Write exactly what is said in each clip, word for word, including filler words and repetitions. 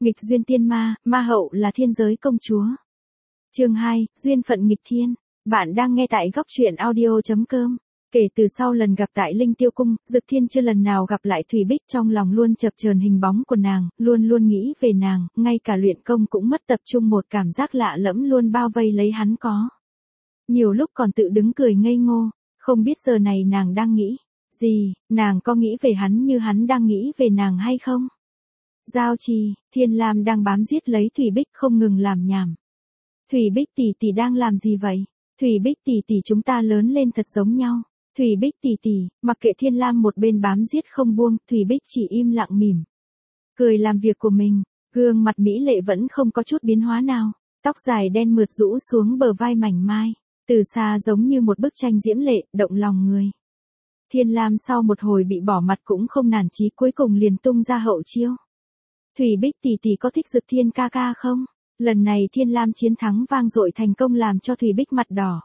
Nghịch duyên tiên ma, ma hậu là thiên giới công chúa. Chương hai, duyên phận nghịch thiên. Bạn đang nghe tại góc truyện audio chấm com. Kể từ sau lần gặp tại Linh Tiêu Cung, Dực Thiên chưa lần nào gặp lại Thủy Bích, trong lòng luôn chập chờn hình bóng của nàng, luôn luôn nghĩ về nàng, ngay cả luyện công cũng mất tập trung, một cảm giác lạ lẫm luôn bao vây lấy hắn có. Nhiều lúc còn tự đứng cười ngây ngô, không biết giờ này nàng đang nghĩ gì, nàng có nghĩ về hắn như hắn đang nghĩ về nàng hay không? Giao Trì, Thiên Lam đang bám giết lấy Thủy Bích không ngừng làm nhảm. Thủy Bích tỷ tỷ đang làm gì vậy? Thủy Bích tỷ tỷ chúng ta lớn lên thật giống nhau. Thủy Bích tỷ tỷ, mặc kệ Thiên Lam một bên bám giết không buông, Thủy Bích chỉ im lặng mỉm cười làm việc của mình, gương mặt mỹ lệ vẫn không có chút biến hóa nào, tóc dài đen mượt rũ xuống bờ vai mảnh mai, từ xa giống như một bức tranh diễm lệ, động lòng người. Thiên Lam sau một hồi bị bỏ mặt cũng không nản chí, cuối cùng liền tung ra hậu chiêu. Thủy Bích tỷ tỷ có thích Dực Thiên ca ca không? Lần này Thiên Lam chiến thắng vang dội thành công làm cho Thủy Bích mặt đỏ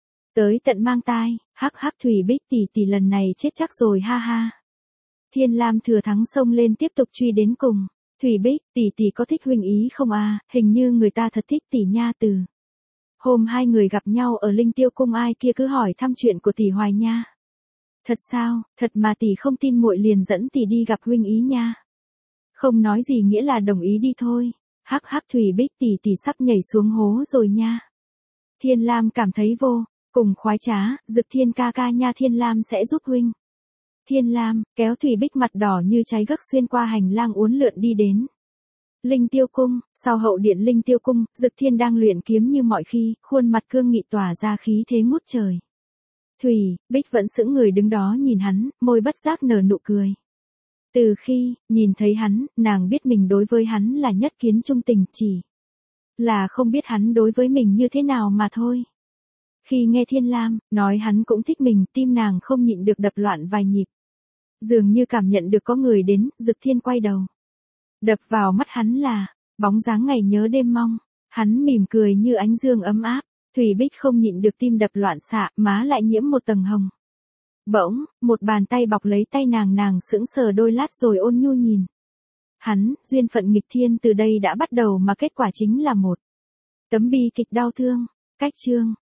tới tận mang tai, hắc hắc Thủy Bích tỷ tỷ lần này chết chắc rồi ha ha. Thiên Lam thừa thắng xông lên tiếp tục truy đến cùng. Thủy Bích tỷ tỷ có thích huynh ý không à? Hình như người ta thật thích tỷ nha. Từ hôm hai người gặp nhau ở Linh Tiêu Cung, ai kia cứ hỏi thăm chuyện của tỷ hoài nha. Thật sao? Thật mà tỷ không tin muội liền dẫn tỷ đi gặp huynh ý nha. Không nói gì nghĩa là đồng ý đi thôi. Hắc hắc Thủy Bích tỷ tỷ sắp nhảy xuống hố rồi nha. Thiên Lam cảm thấy vô cùng khoái trá, Dực Thiên ca ca nha, Thiên Lam sẽ giúp huynh. Thiên Lam kéo Thủy Bích mặt đỏ như cháy gấc xuyên qua hành lang uốn lượn đi đến Linh Tiêu Cung. Sau hậu điện Linh Tiêu Cung, Dực Thiên đang luyện kiếm như mọi khi, khuôn mặt cương nghị tỏa ra khí thế ngút trời. Thủy Bích vẫn sững người đứng đó nhìn hắn, môi bất giác nở nụ cười. Từ khi nhìn thấy hắn, nàng biết mình đối với hắn là nhất kiến trung tình, chỉ là không biết hắn đối với mình như thế nào mà thôi. Khi nghe Thiên Lam nói hắn cũng thích mình, tim nàng không nhịn được đập loạn vài nhịp. Dường như cảm nhận được có người đến, Dực Thiên quay đầu. Đập vào mắt hắn là bóng dáng ngày nhớ đêm mong. Hắn mỉm cười như ánh dương ấm áp. Thủy Bích không nhịn được tim đập loạn xạ, má lại nhiễm một tầng hồng. Bỗng, một bàn tay bọc lấy tay nàng, nàng sững sờ đôi lát rồi ôn nhu nhìn hắn. Duyên phận nghịch thiên từ đây đã bắt đầu mà kết quả chính là một tấm bi kịch đau thương. Cách chương